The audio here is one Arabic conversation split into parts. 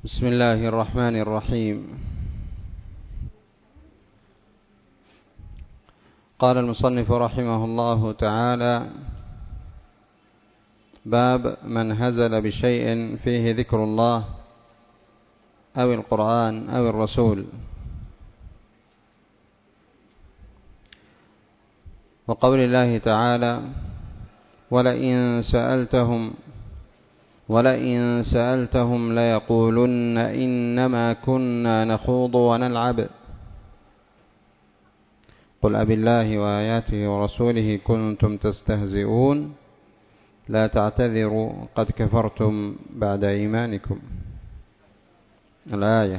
بسم الله الرحمن الرحيم. قال المصنف رحمه الله تعالى: باب من هزل بشيء فيه ذكر الله أو القرآن أو الرسول. وقول الله تعالى: ولئن سألتهم ليقولن إنما كنا نخوض ونلعب قل أبالله وآياته ورسوله كنتم تستهزئون لا تعتذروا قد كفرتم بعد إيمانكم. الآية.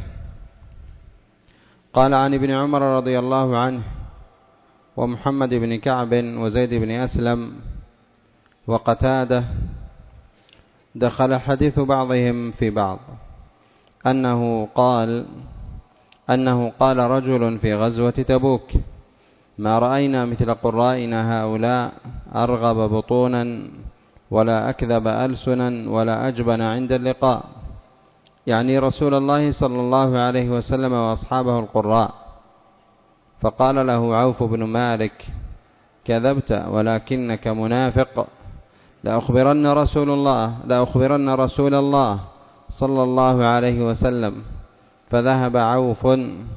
قال عن ابن عمر رضي الله عنه ومحمد بن كعب وزيد بن أسلم وقتادة دخل حديث بعضهم في بعض أنه قال رجل في غزوة تبوك: ما رأينا مثل قرائنا هؤلاء أرغب بطونا ولا أكذب ألسنا ولا أجبن عند اللقاء، يعني رسول الله صلى الله عليه وسلم وأصحابه القراء. فقال له عوف بن مالك: كذبت ولكنك منافق، لأخبرن رسول الله صلى الله عليه وسلم. فذهب عوف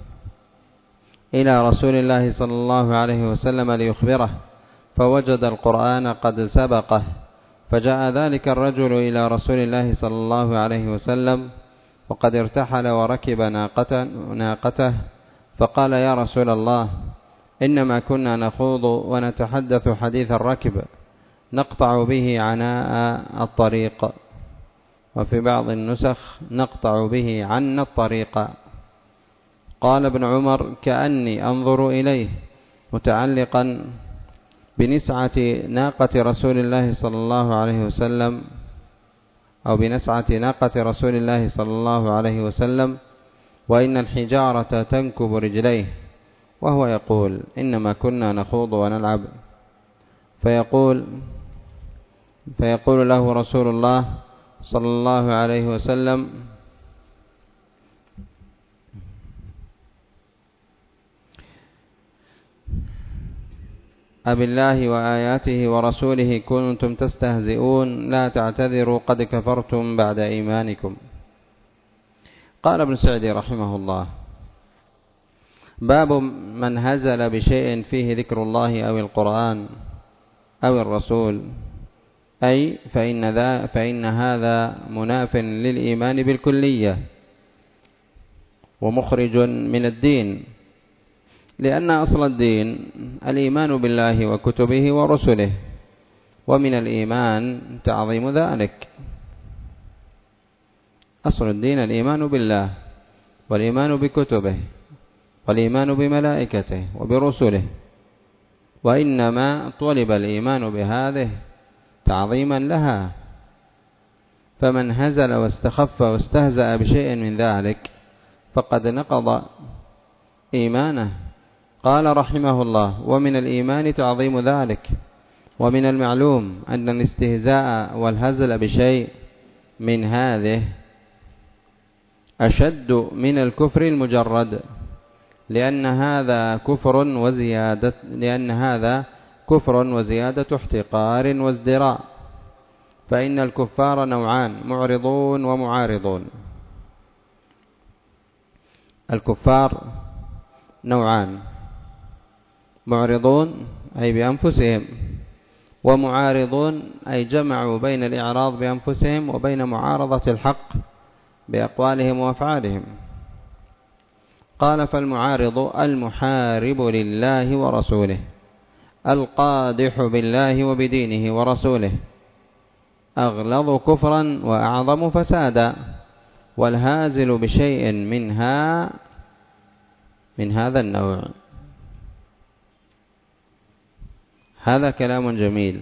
إلى رسول الله صلى الله عليه وسلم ليخبره، فوجد القرآن قد سبقه، فجاء ذلك الرجل إلى رسول الله صلى الله عليه وسلم وقد ارتحل وركب ناقته، فقال: يا رسول الله، إنما كنا نخوض ونتحدث حديث الركب نقطع به عناء الطريق، وفي بعض النسخ نقطع به عنا الطريق. قال ابن عمر: كأني أنظر إليه متعلقا بنسعة ناقة رسول الله صلى الله عليه وسلم، أو بنسعة ناقة رسول الله صلى الله عليه وسلم، وإن الحجارة تنكب رجليه، وهو يقول: إنما كنا نخوض ونلعب. فيقول له رسول الله صلى الله عليه وسلم: أبالله وآياته ورسوله كنتم تستهزئون لا تعتذروا قد كفرتم بعد إيمانكم. قال ابن سعدي رحمه الله: باب من هزل بشيء فيه ذكر الله أو القرآن أو الرسول، أي فإن هذا مناف للإيمان بالكلية ومخرج من الدين، لأن أصل الدين الإيمان بالله وكتبه ورسله، ومن الإيمان تعظيم ذلك. أصل الدين الإيمان بالله والإيمان بكتبه والإيمان بملائكته وبرسله، وإنما طلب الإيمان بهذه تعظيما لها. فمن هزل واستخف واستهزأ بشيء من ذلك فقد نقض إيمانه. قال رحمه الله: ومن الإيمان تعظيم ذلك، ومن المعلوم أن الاستهزاء والهزل بشيء من هذه أشد من الكفر المجرد، لأن هذا كفر وزيادة احتقار وازدراء. فإن الكفار نوعان: معرضون ومعارضون. الكفار نوعان: معرضون أي بأنفسهم، ومعارضون أي جمعوا بين الإعراض بأنفسهم وبين معارضة الحق بأقوالهم وأفعالهم. قال: فالمعارض المحارب لله ورسوله، القادح بالله وبدينه ورسوله، أغلظ كفرا وأعظم فسادا، والهازل بشيء من هذا النوع. هذا كلام جميل،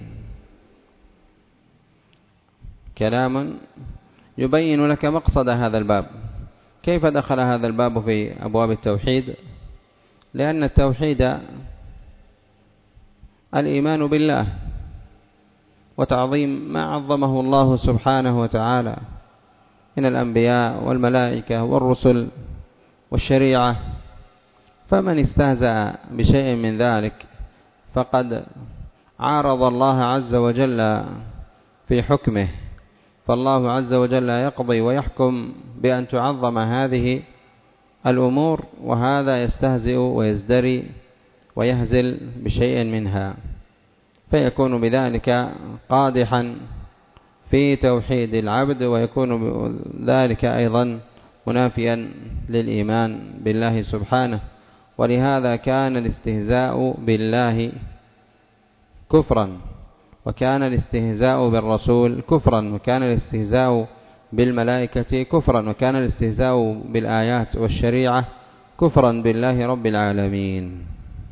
كلام يبين لك مقصد هذا الباب. كيف دخل هذا الباب في أبواب التوحيد؟ لأن التوحيد الإيمان بالله وتعظيم ما عظمه الله سبحانه وتعالى من الأنبياء والملائكة والرسل والشريعة، فمن استهزأ بشيء من ذلك فقد عارض الله عز وجل في حكمه، فالله عز وجل يقضي ويحكم بأن تعظم هذه الأمور، وهذا يستهزئ ويزدري ويهزل بشيء منها، فيكون بذلك قادحا في توحيد العبد، ويكون ذلك أيضا منافيا للإيمان بالله سبحانه. ولهذا كان الاستهزاء بالله كفرا، وكان الاستهزاء بالرسول كفرا، وكان الاستهزاء بالملائكة كفرا، وكان الاستهزاء بالآيات والشريعة كفرا بالله رب العالمين.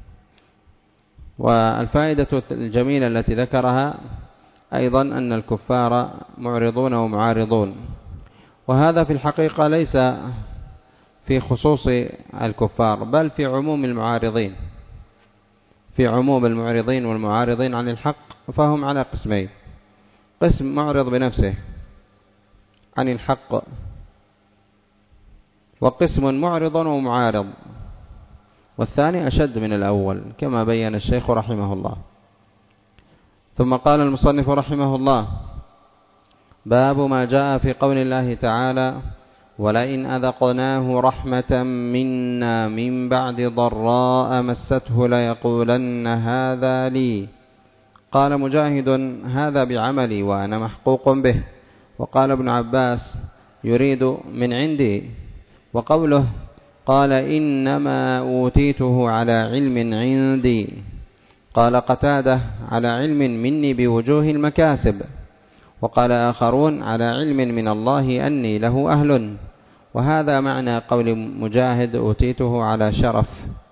والفائدة الجميلة التي ذكرها أيضا أن الكفار معرضون ومعارضون، وهذا في الحقيقة ليس في خصوص الكفار، بل في عموم المعارضين، في عموم المعرضين والمعارضين عن الحق، فهم على قسمين: قسم معرض بنفسه عن الحق، وقسم معرض ومعارض، والثاني أشد من الأول كما بين الشيخ رحمه الله. ثم قال المصنف رحمه الله: باب ما جاء في قول الله تعالى: ولئن أذقناه رحمة منا من بعد ضراء مسته ليقولن هذا لي. قال مجاهد: هذا بعملي وأنا محقوق به. وقال ابن عباس: يريد من عندي. وقوله قال إنما أوتيته على علم عندي، قال قتادة: على علم مني بوجوه المكاسب. وقال آخرون: على علم من الله أني له أهل. وهذا معنى قول مجاهد: أوتيته على شرف.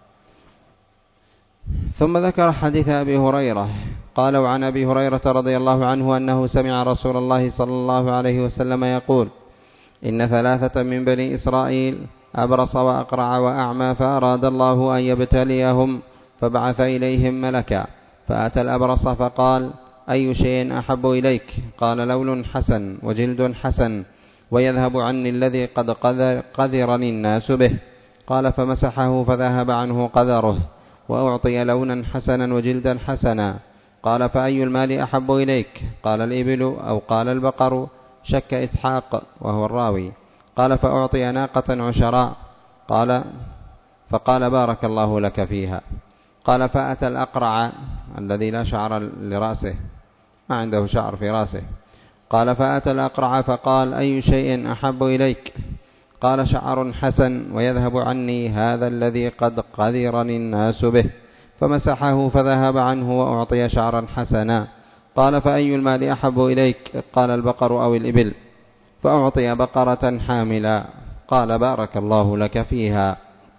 ثم ذكر حديث أبي هريرة قال: وعن أبي هريرة رضي الله عنه أنه سمع رسول الله صلى الله عليه وسلم يقول: إن ثلاثة من بني إسرائيل أبرص وأقرع وأعمى، فأراد الله أن يبتليهم فبعث إليهم ملكا، فأتى الأبرص فقال: أي شيء أحب إليك؟ قال: لون حسن وجلد حسن ويذهب عني الذي قد قذرني الناس به. قال: فمسحه فذهب عنه قذره، وأعطي لونا حسنا وجلدا حسنا. قال: فأي المال أحب إليك؟ قال: الإبل أو قال البقر، شك إسحاق وهو الراوي. قال: فأعطي ناقة عشراء. فقال: بارك الله لك فيها. قال: فأتى الأقرع الذي لا شعر لرأسه، ما عنده شعر في رأسه. قال: فأتى الأقرع فقال: أي شيء أحب إليك؟ قال: شعر حسن ويذهب عني هذا الذي قد قذرني الناس به. فمسحه فذهب عنه وأعطي شعرا حسنا. قال: فأي المال أحب إليك؟ قال: البقر أو الإبل. فأعطي بقرة حاملا. قال: بارك الله لك فيها.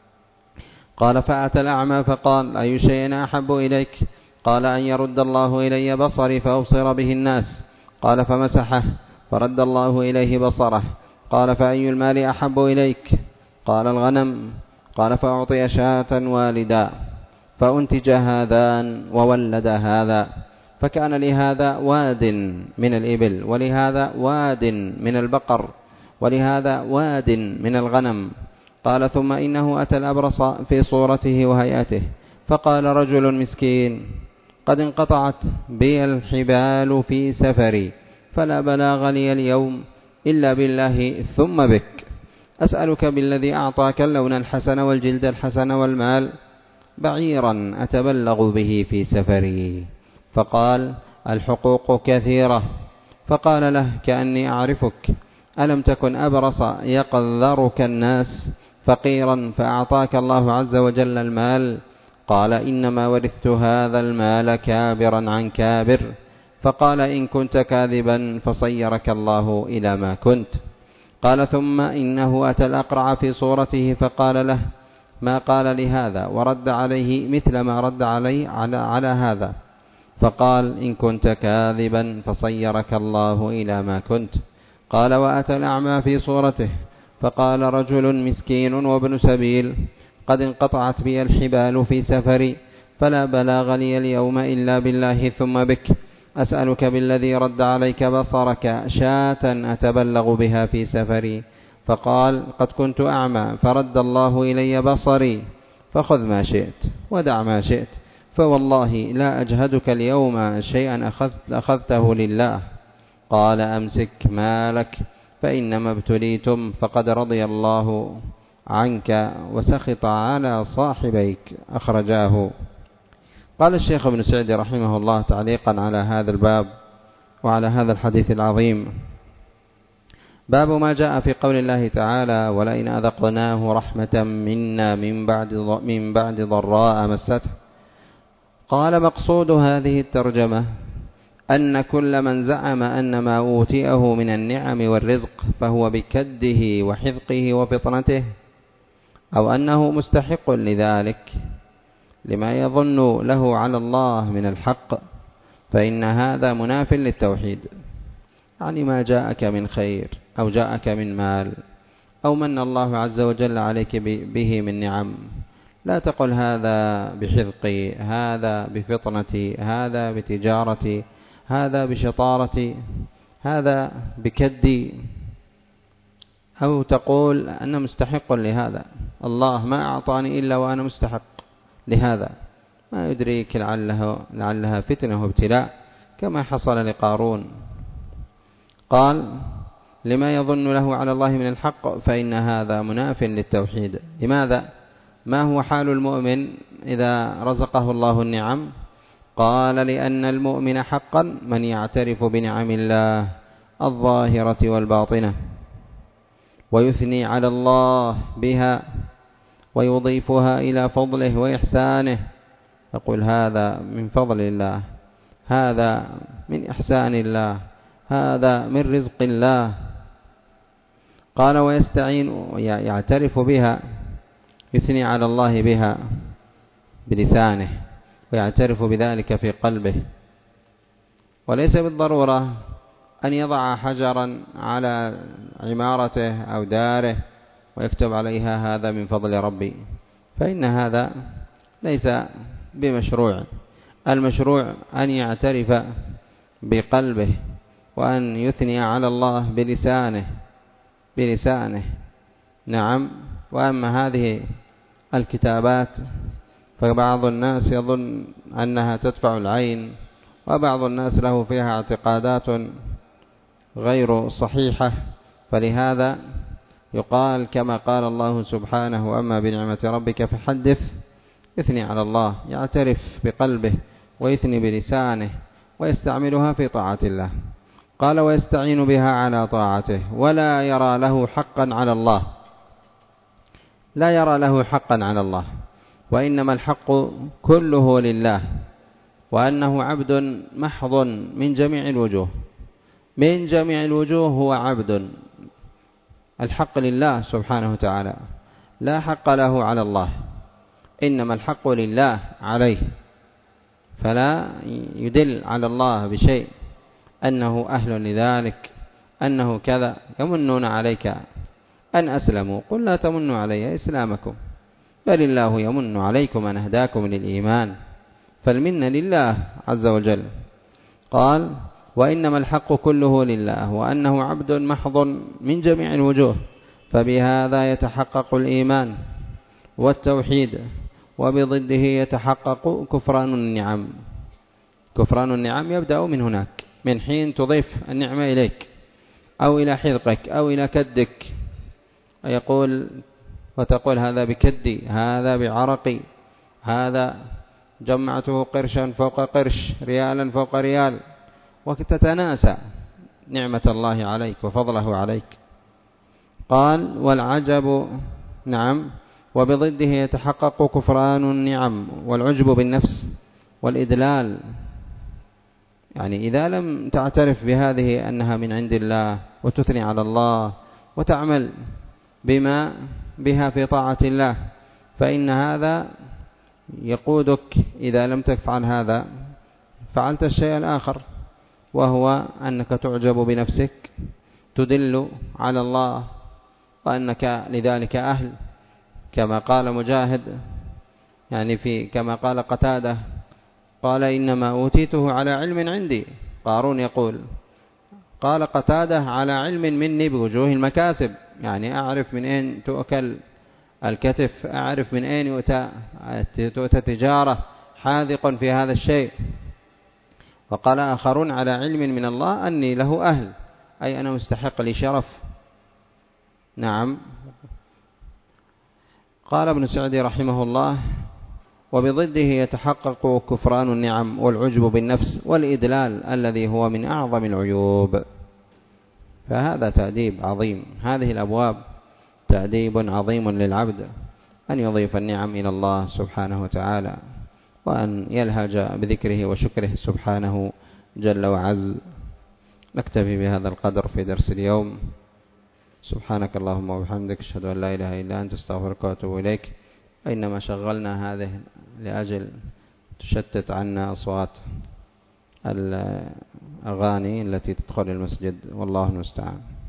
قال: فأتى الأعمى فقال: أي شيء أحب إليك؟ قال: أن يرد الله إلي بصري فأبصر به الناس. قال: فمسحه فرد الله إليه بصره. قال: فأي المال أحب إليك؟ قال: الغنم. قال: فأعطي شاة والدا، فأنتج هذان وولد هذا، فكان لهذا واد من الإبل، ولهذا واد من البقر، ولهذا واد من الغنم. قال: ثم إنه أتى الأبرص في صورته وهيئته، فقال: رجل مسكين قد انقطعت بي الحبال في سفري، فلا بلاغ لي اليوم إلا بالله ثم بك، أسألك بالذي أعطاك اللون الحسن والجلد الحسن والمال بعيرا أتبلغ به في سفري. فقال: الحقوق كثيرة. فقال له: كأني أعرفك، ألم تكن أبرص يقذرك الناس فقيرا فأعطاك الله عز وجل المال؟ قال: إنما ورثت هذا المال كابرا عن كابر. فقال: إن كنت كاذبا فصيرك الله إلى ما كنت. قال: ثم إنه أتى الأقرع في صورته فقال له: ما قال لهذا؟ ورد عليه مثل ما رد عليه على هذا. فقال: إن كنت كاذبا فصيرك الله إلى ما كنت. قال: وأتى الأعمى في صورته فقال: رجل مسكين وابن سبيل قد انقطعت بي الحبال في سفري، فلا بلاغ لي اليوم إلا بالله ثم بك، أسألك بالذي رد عليك بصرك شاة أتبلغ بها في سفري. فقال قد كنت أعمى فرد الله إلي بصري، فخذ ما شئت ودع ما شئت، فوالله لا أجهدك اليوم شيئا أخذته لله. قال أمسك مالك فإنما ابتليتم فقد رضي الله عنك وسخط على صاحبيك. أخرجاه. قال الشيخ ابن سعدي رحمه الله تعليقا على هذا الباب وعلى هذا الحديث العظيم: باب ما جاء في قول الله تعالى: ولئن أذقناه رحمة منا من بعد ضراء مسته. قال مقصود هذه الترجمة أن كل من زعم أن ما أوتيه من النعم والرزق فهو بكده وحذقه وفطنته، أو أنه مستحق لذلك لما يظن له على الله من الحق، فإن هذا مناف للتوحيد. يعني ما جاءك من خير أو جاءك من مال أو من الله عز وجل عليك به من نعم، لا تقل هذا بحذقي، هذا بفطنتي، هذا بتجارتي، هذا بشطارتي، هذا بكدي، أو تقول أنا مستحق لهذا، الله ما أعطاني إلا وأنا مستحق لهذا. ما يدريك لعلها فتنة وابتلاء كما حصل لقارون. قال لما يظن له على الله من الحق، فإن هذا مناف للتوحيد. لماذا؟ ما هو حال المؤمن إذا رزقه الله النعم؟ قال لأن المؤمن حقا من يعترف بنعم الله الظاهرة والباطنة ويثني على الله بها ويضيفها إلى فضله وإحسانه، يقول هذا من فضل الله، هذا من إحسان الله، هذا من رزق الله. قال ويستعين، يعترف بها، يثني على الله بها بلسانه ويعترف بذلك في قلبه، وليس بالضرورة أن يضع حجرا على عمارته أو داره ويكتب عليها هذا من فضل ربي، فإن هذا ليس بمشروع. المشروع أن يعترف بقلبه وأن يثني على الله بلسانه. نعم. وأما هذه الكتابات فبعض الناس يظن أنها تدفع العين، وبعض الناس له فيها اعتقادات غير صحيحة، فلهذا يقال كما قال الله سبحانه: وأما بنعمة ربك فحدث. يثني على الله، يعترف بقلبه ويثني بلسانه ويستعملها في طاعة الله. قال ويستعين بها على طاعته ولا يرى له حقا على الله، لا يرى له حقا على الله، وإنما الحق كله لله، وأنه عبد محض من جميع الوجوه، من جميع الوجوه هو عبد. الحق لله سبحانه وتعالى، لا حق له على الله، إنما الحق لله عليه، فلا يدل على الله بشيء أنه أهل لذلك، أنه كذا. يمنون عليك أن أسلموا، قل لا تمنوا علي إسلامكم، بل الله يمن عليكم أن هداكم للإيمان، فالمنة لله عز وجل. قال وإنما الحق كله لله، وأنه عبد محض من جميع الوجوه، فبهذا يتحقق الإيمان والتوحيد، وبضده يتحقق كفران النعم. كفران النعم يبدأ من هناك، من حين تضيف النعمة إليك أو إلى حذقك أو إلى كدك، وتقول هذا بكدي، هذا بعرقي، هذا جمعته قرشا فوق قرش، ريالا فوق ريال، وتتناسى نعمة الله عليك وفضله عليك. قال والعجب، نعم، وبضده يتحقق كفران النعم والعجب بالنفس والإدلال. يعني إذا لم تعترف بهذه أنها من عند الله وتثني على الله وتعمل بما بها في طاعة الله، فإن هذا يقودك، إذا لم تفعل هذا فعلت الشيء الآخر، وهو أنك تعجب بنفسك، تدل على الله وأنك لذلك أهل، كما قال مجاهد، يعني كما قال قتادة قال إنما أوتيته على علم عندي. قارون يقول قال قتادة على علم مني بوجوه المكاسب، يعني أعرف من أين تؤكل الكتف، أعرف من أين تؤتى تجارة، حاذق في هذا الشيء. وقال آخرون على علم من الله أني له أهل، أي أنا مستحق لشرف. نعم. قال ابن سعدي رحمه الله وبضده يتحقق كفران النعم والعجب بالنفس والإدلال الذي هو من أعظم العيوب. فهذا تأديب عظيم، هذه الأبواب تأديب عظيم للعبد، أن يضيف النعم إلى الله سبحانه وتعالى، وأن يلهج بذكره وشكره سبحانه جل وعز. نكتفي بهذا القدر في درس اليوم. سبحانك اللهم وبحمدك، أشهد أن لا إله إلا أنت، استغفرك وأتوب إليك. إنما شغلنا هذه لأجل تشتت عنا أصوات الأغاني التي تدخل المسجد، والله المستعان.